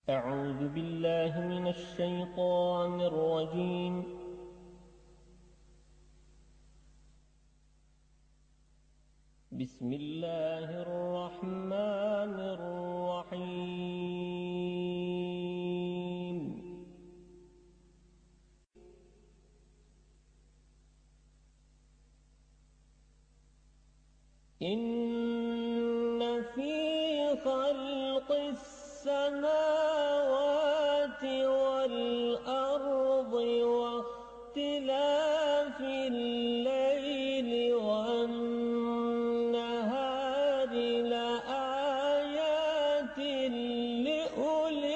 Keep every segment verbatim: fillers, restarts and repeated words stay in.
أعوذ بالله من الشيطان الرجيم. بسم الله الرحمن الرحيم. إن في خلق السماوات والأرض واختلاف الليل والنهار لآيات لأولي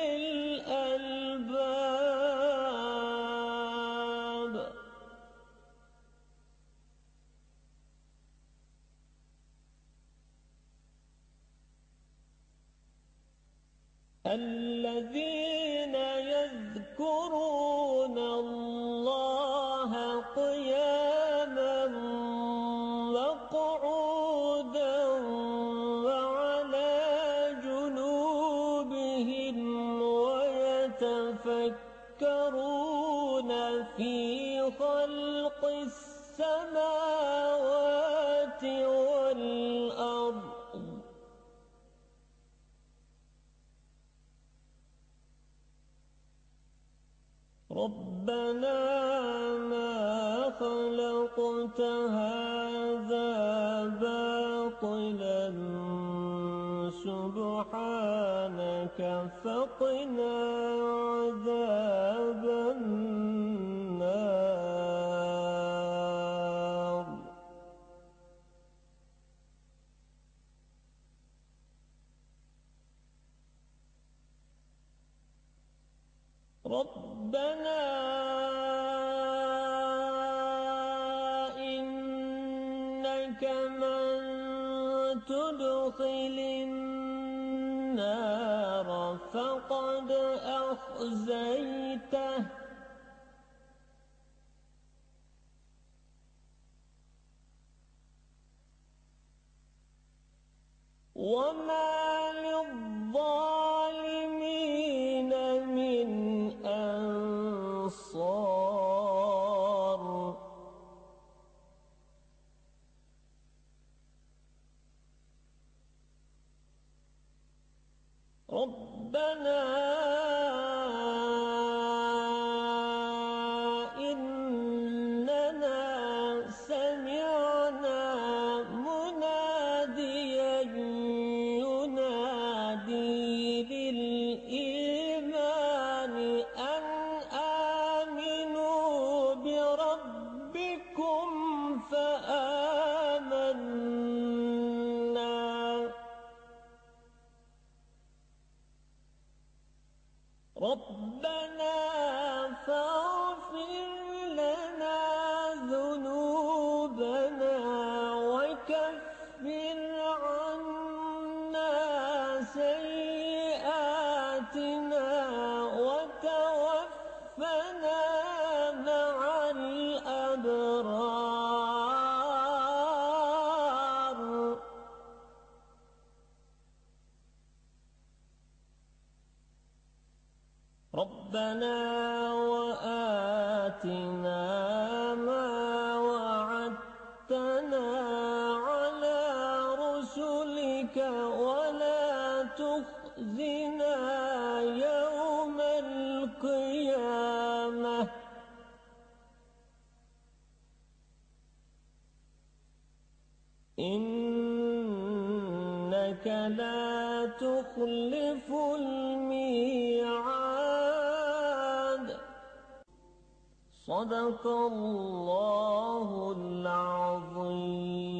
الألباب. الذين يذكرون الله قياما وقعودا وعلى جنوبهم ويتفكرون في خلق السماوات والأرض ربنا ما خلقت هذا باطلا سبحانك فقنا عذاب النار. ربنا إنك من تدخل النار فقد أخزيته وما للظالمين من أنصار. ربنا إننا سمعنا مناديا ينادي للإيمان أن آمنوا بربكم فآمنا. ربنا فاغفر لنا ذنوبنا وكفر عنا سيئاتنا وتوفنا مع الأبرار. ربنا وآتنا ما وعدتنا على رسلك ولا تخزنا يوم القيامة إنك لا تخلف الميعاد. صدق الله العظيم.